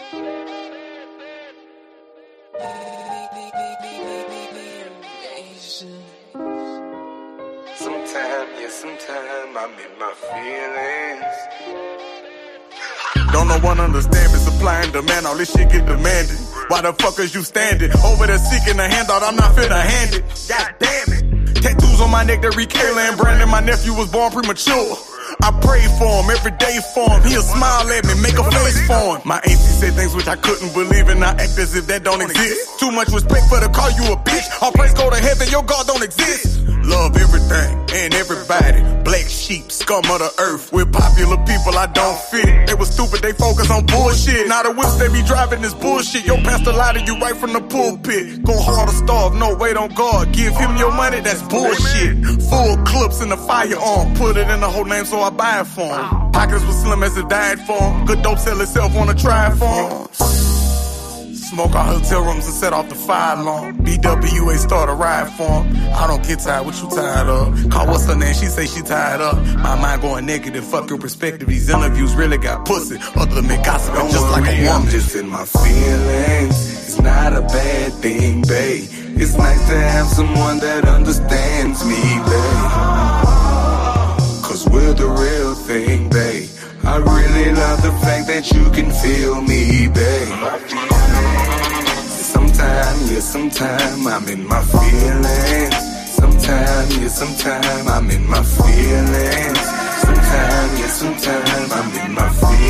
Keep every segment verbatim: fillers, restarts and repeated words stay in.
Sometime, yeah, sometime I'm in my feelings. Don't no one understand me, supply and demand, all this shit get demanded. Why the fuck is you standing over there seeking a handout? I'm not finna hand it. God damn it. Tattoos on my neck that read Kayla and Brandon. My nephew was born premature. I pray for him, every day for him. He'll smile at me, make a face for him. My auntie said things which I couldn't believe, and I act as if that don't exist. Too much respect for to call you a bitch. All praise go to heaven, your God don't exist. Love everything and everybody. Black sheep, scum of the earth. With popular people, I don't fit. They was stupid, they focus on bullshit. Now the whips they be driving this bullshit. Your pastor lied to you right from the pulpit. Go hard or starve, no wait on God. Give him your money, that's bullshit. Full clips in the firearm. Put it in the whole name so I buy it for him. Pockets was slim as it died for him. Good dope sell itself, wanna try it for him. Smoke our hotel rooms and set off the fire alarm. B W A start a ride for him. I don't get tired, what you tired of? Call what's her name, she say she tired up. My mind going negative, fuck your perspective. These interviews really got pussy. Other than gossip, I'm just like a woman. I'm just in my feelings. It's not a bad thing, babe. It's nice to have someone that understands me, babe. Cause we're the real thing, babe. I really love the fact that you can feel me, babe. Sometime, yeah, sometime I'm in my feelings. Sometime, yeah, sometime I'm in my feelings. Sometime, yeah, sometime I'm in my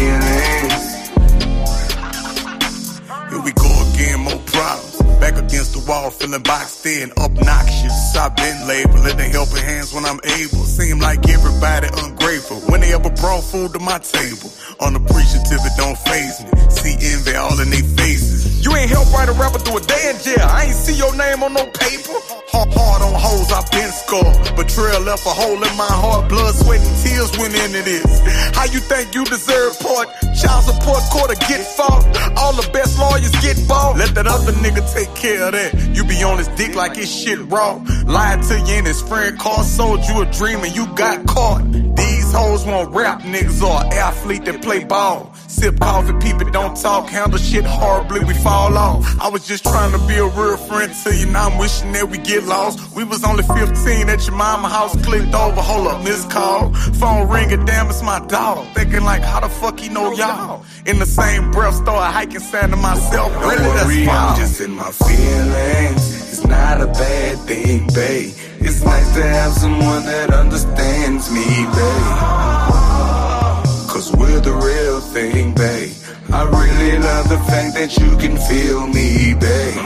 feelings. Here we go again, more problems. Back against the wall, feeling boxed in, obnoxious. I've been labeled, lending helping hands when I'm able. Seem like everybody ungrateful when they ever brought food to my table. Unappreciative, it don't faze me. See envy all in their faces. You ain't help write a rapper through a day in jail. I ain't see your name on no paper. Hard, hard on hoes, I've been scarred. Betrayal left a hole in my heart. Blood, sweat, and tears went into this. How you think you deserve part? Child support court or get fought. All the best lawyers get bought. Let that other nigga take care of that. You be on his dick like his shit raw. Lied to you and his friend car. Sold you a dream and you got caught. These hoes want rap niggas or an athlete that play ball. Sip coffee, people don't talk. Handle shit horribly, we fall off. I was just trying to be a real friend to you. Now I'm wishing that we get lost. We was only fifteen at your mama house. Clicked over, hold up, missed call. Phone ringing, damn, it's my dog. Thinking like, how the fuck he know y'all? In the same breath, start hiking, saying to myself, really, that's fine. I'm just in my feelings. It's not a bad thing, babe. It's nice to have someone that understands me, babe. Cause we're the real thing, babe. I really love the fact that you can feel me, babe.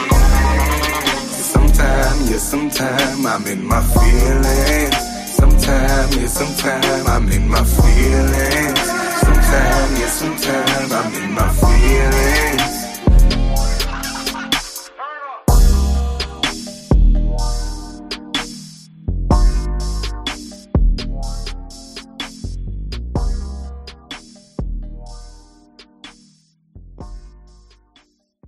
Sometime, yeah, sometime I'm in my feelings. Sometime, yeah, sometime I'm in my feelings. Sometime, yeah, sometime I'm in my feelings.